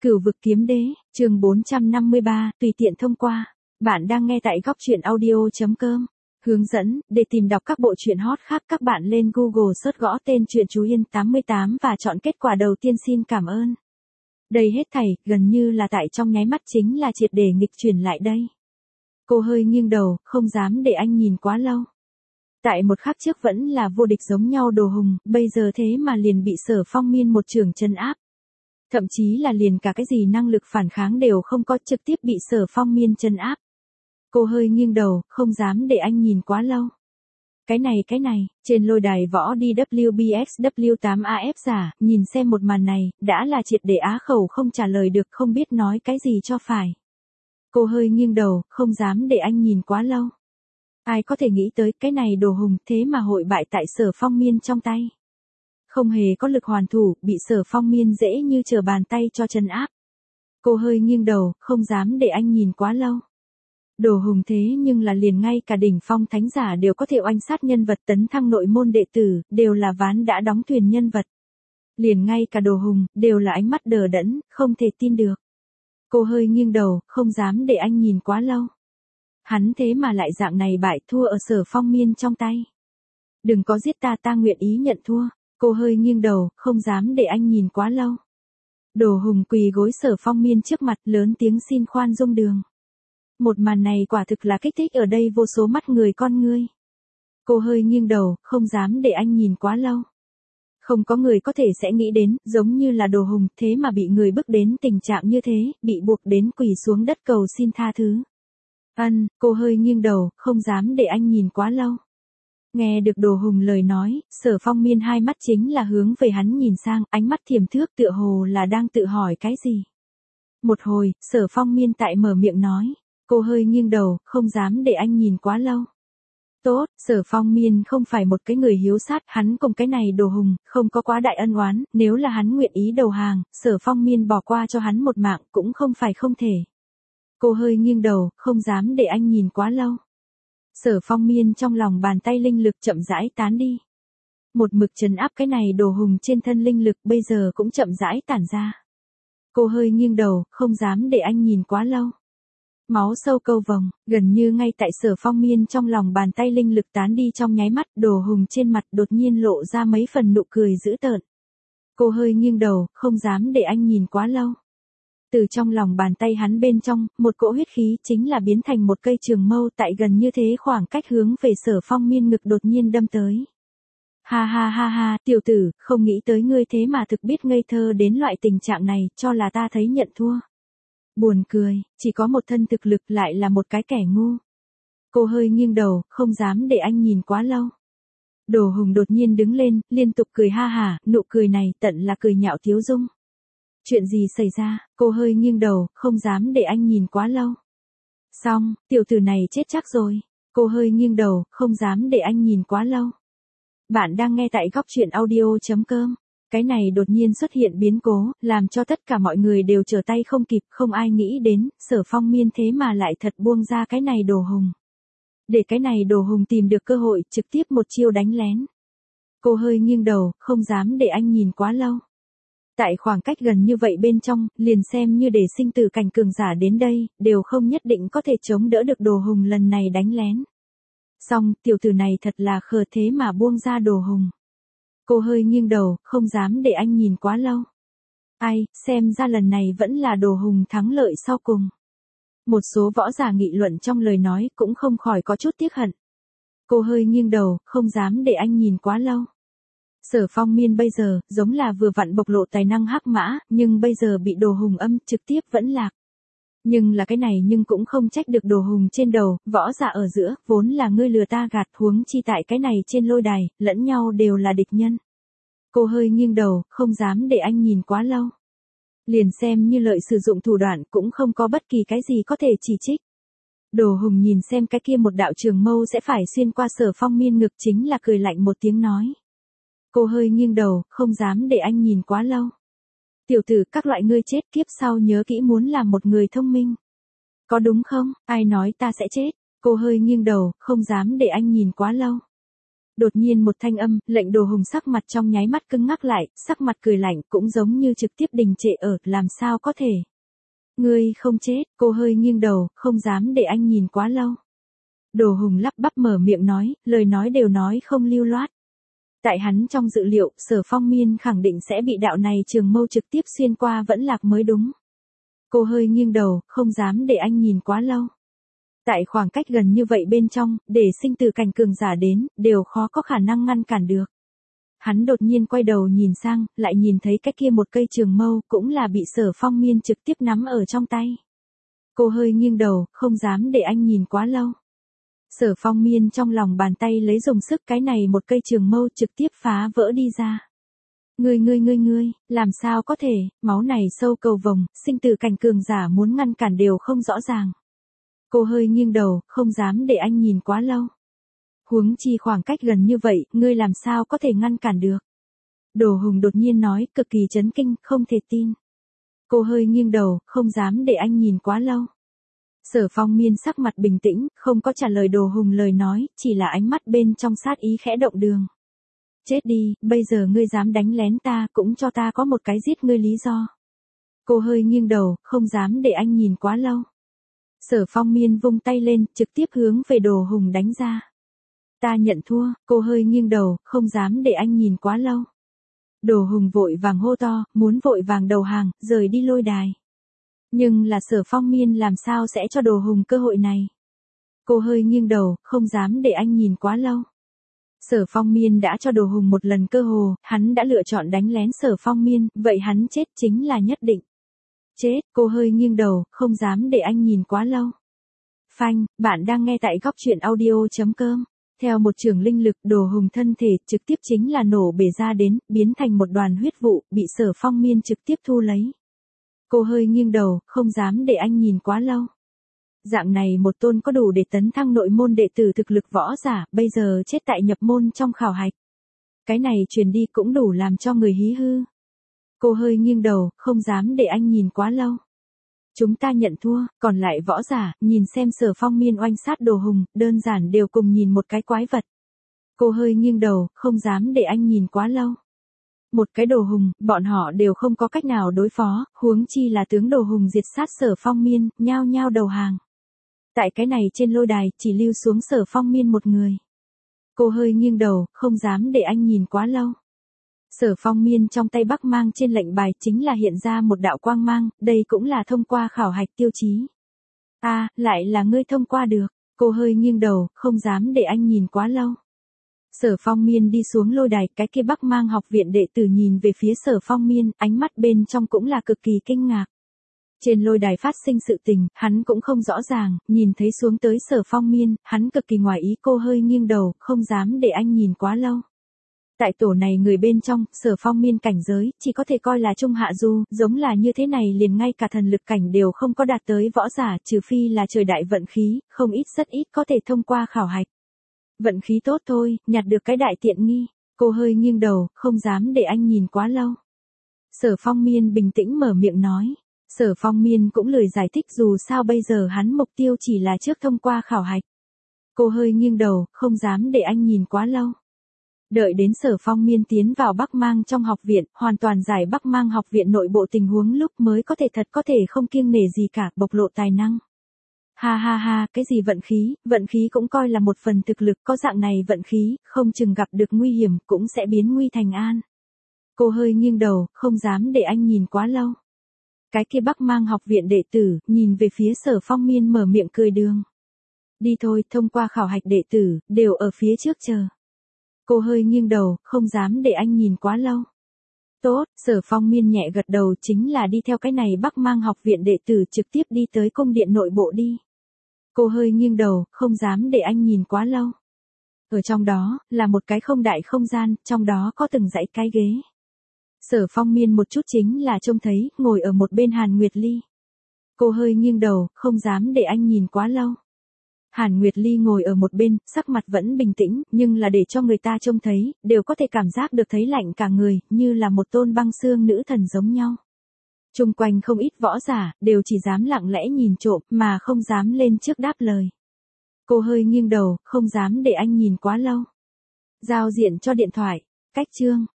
Cửu vực kiếm đế, chương 453, tùy tiện thông qua. Bạn đang nghe tại góc truyện audio.com. Hướng dẫn, để tìm đọc các bộ truyện hot khác các bạn lên Google search gõ tên truyện Chú Yên 88 và chọn kết quả đầu tiên xin cảm ơn. Đây hết thảy, gần như là tại trong nháy mắt chính là triệt để nghịch chuyển lại đây. Cô hơi nghiêng đầu, không dám để anh nhìn quá lâu. Tại một khắc trước vẫn là vô địch giống nhau Đồ Hùng, bây giờ thế mà liền bị Sở Phong Miên một chưởng chân áp. Thậm chí là liền cả cái gì năng lực phản kháng đều không có, trực tiếp bị Sở Phong Miên chân áp. Cô hơi nghiêng đầu, không dám để anh nhìn quá lâu. Cái này, trên lôi đài võ DWBXW8AF giả, nhìn xem một màn này, đã là triệt để á khẩu không trả lời được, không biết nói cái gì cho phải. Cô hơi nghiêng đầu, không dám để anh nhìn quá lâu. Ai có thể nghĩ tới cái này Đồ Hùng thế mà hội bại tại Sở Phong Miên trong tay. Không hề có lực hoàn thủ, bị Sở Phong Miên dễ như trở bàn tay cho chân áp. Cô hơi nghiêng đầu, không dám để anh nhìn quá lâu. Đồ Hùng thế nhưng là liền ngay cả đỉnh phong thánh giả đều có thể oanh sát nhân vật tấn thăng nội môn đệ tử, đều là ván đã đóng thuyền nhân vật. Liền ngay cả Đồ Hùng, đều là ánh mắt đờ đẫn, không thể tin được. Cô hơi nghiêng đầu, không dám để anh nhìn quá lâu. Hắn thế mà lại dạng này bại thua ở Sở Phong Miên trong tay. Đừng có giết ta nguyện ý nhận thua. Cô hơi nghiêng đầu, không dám để anh nhìn quá lâu. Đồ Hùng quỳ gối Sở Phong Miên trước mặt lớn tiếng xin khoan dung đường. Một màn này quả thực là kích thích ở đây vô số mắt người con ngươi. Cô hơi nghiêng đầu, không dám để anh nhìn quá lâu. Không có người có thể sẽ nghĩ đến, giống như là Đồ Hùng, thế mà bị người bức đến tình trạng như thế, bị buộc đến quỳ xuống đất cầu xin tha thứ. Cô hơi nghiêng đầu, không dám để anh nhìn quá lâu. Nghe được Đồ Hùng lời nói, Sở Phong Miên hai mắt chính là hướng về hắn nhìn sang, ánh mắt thiềm thước tựa hồ là đang tự hỏi cái gì. Một hồi, Sở Phong Miên tại mở miệng nói, cô hơi nghiêng đầu, không dám để anh nhìn quá lâu. Tốt, Sở Phong Miên không phải một cái người hiếu sát, hắn cùng cái này Đồ Hùng, không có quá đại ân oán, nếu là hắn nguyện ý đầu hàng, Sở Phong Miên bỏ qua cho hắn một mạng cũng không phải không thể. Cô hơi nghiêng đầu, không dám để anh nhìn quá lâu. Sở Phong Miên trong lòng bàn tay linh lực chậm rãi tán đi. Một mực trấn áp cái này Đồ Hùng trên thân linh lực bây giờ cũng chậm rãi tản ra. Cô hơi nghiêng đầu, không dám để anh nhìn quá lâu. Máu sâu câu vòng, gần như ngay tại Sở Phong Miên trong lòng bàn tay linh lực tán đi trong nháy mắt, Đồ Hùng trên mặt đột nhiên lộ ra mấy phần nụ cười dữ tợn. Cô hơi nghiêng đầu, không dám để anh nhìn quá lâu. Từ trong lòng bàn tay hắn bên trong, một cỗ huyết khí chính là biến thành một cây trường mâu tại gần như thế khoảng cách hướng về Sở Phong Miên ngực đột nhiên đâm tới. Ha, tiểu tử, không nghĩ tới ngươi thế mà thực biết ngây thơ đến loại tình trạng này, cho là ta thấy nhận thua. Buồn cười, chỉ có một thân thực lực lại là một cái kẻ ngu. Cô hơi nghiêng đầu, không dám để anh nhìn quá lâu. Đồ Hùng đột nhiên đứng lên, liên tục cười ha hả, nụ cười này tận là cười nhạo Thiếu Dung. Chuyện gì xảy ra? Cô hơi nghiêng đầu, không dám để anh nhìn quá lâu. Xong, tiểu tử này chết chắc rồi. Cô hơi nghiêng đầu, không dám để anh nhìn quá lâu. Bạn đang nghe tại góc truyện audio.com. Cái này đột nhiên xuất hiện biến cố, làm cho tất cả mọi người đều trở tay không kịp, không ai nghĩ đến, Sở Phong Miên thế mà lại thật buông ra cái này Đồ Hùng. Để cái này Đồ Hùng tìm được cơ hội, trực tiếp một chiêu đánh lén. Cô hơi nghiêng đầu, không dám để anh nhìn quá lâu. Tại khoảng cách gần như vậy bên trong, liền xem như để sinh tử cảnh cường giả đến đây, đều không nhất định có thể chống đỡ được Đồ Hùng lần này đánh lén. Xong, tiểu tử này thật là khờ thế mà buông ra Đồ Hùng. Cô hơi nghiêng đầu, không dám để anh nhìn quá lâu. Ai, xem ra lần này vẫn là Đồ Hùng thắng lợi sau cùng. Một số võ giả nghị luận trong lời nói cũng không khỏi có chút tiếc hận. Cô hơi nghiêng đầu, không dám để anh nhìn quá lâu. Sở Phong Miên bây giờ, giống là vừa vặn bộc lộ tài năng hắc mã, nhưng bây giờ bị Đồ Hùng âm trực tiếp vẫn lạc. Nhưng là cái này nhưng cũng không trách được Đồ Hùng trên đầu, võ giả ở giữa, vốn là ngươi lừa ta gạt, huống chi tại cái này trên lôi đài, lẫn nhau đều là địch nhân. Cô hơi nghiêng đầu, không dám để anh nhìn quá lâu. Liền xem như lợi sử dụng thủ đoạn cũng không có bất kỳ cái gì có thể chỉ trích. Đồ Hùng nhìn xem cái kia một đạo trường mâu sẽ phải xuyên qua Sở Phong Miên ngực chính là cười lạnh một tiếng nói. Cô hơi nghiêng đầu, không dám để anh nhìn quá lâu. Tiểu tử, các loại ngươi chết kiếp sau nhớ kỹ muốn làm một người thông minh. Có đúng không? Ai nói ta sẽ chết? Cô hơi nghiêng đầu, không dám để anh nhìn quá lâu. Đột nhiên một thanh âm, lệnh Đồ Hùng sắc mặt trong nháy mắt cứng ngắc lại, sắc mặt cười lạnh cũng giống như trực tiếp đình trệ ở, làm sao có thể. Ngươi không chết, cô hơi nghiêng đầu, không dám để anh nhìn quá lâu. Đồ Hùng lắp bắp mở miệng nói, lời nói đều nói không lưu loát. Tại hắn trong dự liệu, Sở Phong Miên khẳng định sẽ bị đạo này trường mâu trực tiếp xuyên qua vẫn lạc mới đúng. Cô hơi nghiêng đầu, không dám để anh nhìn quá lâu. Tại khoảng cách gần như vậy bên trong, để sinh tử cảnh cường giả đến, đều khó có khả năng ngăn cản được. Hắn đột nhiên quay đầu nhìn sang, lại nhìn thấy cái kia một cây trường mâu, cũng là bị Sở Phong Miên trực tiếp nắm ở trong tay. Cô hơi nghiêng đầu, không dám để anh nhìn quá lâu. Sở Phong Miên trong lòng bàn tay lấy dùng sức cái này một cây trường mâu trực tiếp phá vỡ đi ra. Ngươi, làm sao có thể, máu này sâu cầu vồng, sinh tử cảnh cường giả muốn ngăn cản đều không rõ ràng. Cô hơi nghiêng đầu, không dám để anh nhìn quá lâu. Huống chi khoảng cách gần như vậy, ngươi làm sao có thể ngăn cản được. Đồ Hùng đột nhiên nói, cực kỳ chấn kinh, không thể tin. Cô hơi nghiêng đầu, không dám để anh nhìn quá lâu. Sở Phong Miên sắc mặt bình tĩnh, không có trả lời Đồ Hùng lời nói, chỉ là ánh mắt bên trong sát ý khẽ động đường. Chết đi, bây giờ ngươi dám đánh lén ta, cũng cho ta có một cái giết ngươi lý do. Cô hơi nghiêng đầu, không dám để anh nhìn quá lâu. Sở Phong Miên vung tay lên, trực tiếp hướng về Đồ Hùng đánh ra. Ta nhận thua, cô hơi nghiêng đầu, không dám để anh nhìn quá lâu. Đồ Hùng vội vàng hô to, muốn vội vàng đầu hàng, rời đi lôi đài. Nhưng là Sở Phong Miên làm sao sẽ cho Đồ Hùng cơ hội này. Cô hơi nghiêng đầu, không dám để anh nhìn quá lâu. Sở Phong Miên đã cho Đồ Hùng một lần cơ hồ, hắn đã lựa chọn đánh lén Sở Phong Miên, vậy hắn chết chính là nhất định. Chết, cô hơi nghiêng đầu, không dám để anh nhìn quá lâu. Phanh, bạn đang nghe tại góc truyện audio.com. Theo một trường linh lực, Đồ Hùng thân thể trực tiếp chính là nổ bể ra đến, biến thành một đoàn huyết vụ, bị Sở Phong Miên trực tiếp thu lấy. Cô hơi nghiêng đầu, không dám để anh nhìn quá lâu. Dạng này một tôn có đủ để tấn thăng nội môn đệ tử thực lực võ giả, bây giờ chết tại nhập môn trong khảo hạch. Cái này truyền đi cũng đủ làm cho người hí hư. Cô hơi nghiêng đầu, không dám để anh nhìn quá lâu. Chúng ta nhận thua, còn lại võ giả, nhìn xem Sở Phong Miên oanh sát Đồ Hùng, đơn giản đều cùng nhìn một cái quái vật. Cô hơi nghiêng đầu, không dám để anh nhìn quá lâu. Một cái Đồ Hùng, bọn họ đều không có cách nào đối phó, huống chi là tướng Đồ Hùng diệt sát Sở Phong Miên, nhao nhao đầu hàng. Tại cái này trên lôi đài, chỉ lưu xuống Sở Phong Miên một người. Cô hơi nghiêng đầu, không dám để anh nhìn quá lâu. Sở Phong Miên trong tay bắc mang trên lệnh bài chính là hiện ra một đạo quang mang, đây cũng là thông qua khảo hạch tiêu chí. Lại là ngươi thông qua được. Cô hơi nghiêng đầu, không dám để anh nhìn quá lâu. Sở Phong Miên đi xuống lôi đài, cái kia bắc mang học viện đệ tử nhìn về phía Sở Phong Miên, ánh mắt bên trong cũng là cực kỳ kinh ngạc. Trên lôi đài phát sinh sự tình, hắn cũng không rõ ràng, nhìn thấy xuống tới Sở Phong Miên, hắn cực kỳ ngoài ý. Cô hơi nghiêng đầu, không dám để anh nhìn quá lâu. Tại tổ này người bên trong, Sở Phong Miên cảnh giới, chỉ có thể coi là trung hạ du, giống là như thế này liền ngay cả thần lực cảnh đều không có đạt tới võ giả, trừ phi là trời đại vận khí, không ít rất ít có thể thông qua khảo hạch. Vận khí tốt thôi, nhặt được cái đại tiện nghi. Cô hơi nghiêng đầu, không dám để anh nhìn quá lâu. Sở Phong Miên bình tĩnh mở miệng nói. Sở Phong Miên cũng lười giải thích dù sao bây giờ hắn mục tiêu chỉ là trước thông qua khảo hạch. Cô hơi nghiêng đầu, không dám để anh nhìn quá lâu. Đợi đến Sở Phong Miên tiến vào Bắc Mang trong học viện, hoàn toàn giải Bắc Mang học viện nội bộ tình huống lúc mới có thể không kiêng nể gì cả, bộc lộ tài năng. Ha, cái gì vận khí cũng coi là một phần thực lực, có dạng này vận khí, không chừng gặp được nguy hiểm, cũng sẽ biến nguy thành an. Cô hơi nghiêng đầu, không dám để anh nhìn quá lâu. Cái kia Bắc Mang học viện đệ tử, nhìn về phía Sở Phong Miên mở miệng cười đường. Đi thôi, thông qua khảo hạch đệ tử, đều ở phía trước chờ. Cô hơi nghiêng đầu, không dám để anh nhìn quá lâu. Tốt, Sở Phong Miên nhẹ gật đầu, chính là đi theo cái này Bắc Mang học viện đệ tử trực tiếp đi tới cung điện nội bộ đi. Cô hơi nghiêng đầu, không dám để anh nhìn quá lâu. Ở trong đó, là một cái không đại không gian, trong đó có từng dãy cái ghế. Sở Phong Miên một chút chính là trông thấy, ngồi ở một bên Hàn Nguyệt Ly. Cô hơi nghiêng đầu, không dám để anh nhìn quá lâu. Hàn Nguyệt Ly ngồi ở một bên, sắc mặt vẫn bình tĩnh, nhưng là để cho người ta trông thấy, đều có thể cảm giác được thấy lạnh cả người, như là một tôn băng xương nữ thần giống nhau. Chung quanh không ít võ giả, đều chỉ dám lặng lẽ nhìn trộm, mà không dám lên trước đáp lời. Cô hơi nghiêng đầu, không dám để anh nhìn quá lâu. Giao diện cho điện thoại. Cách chương.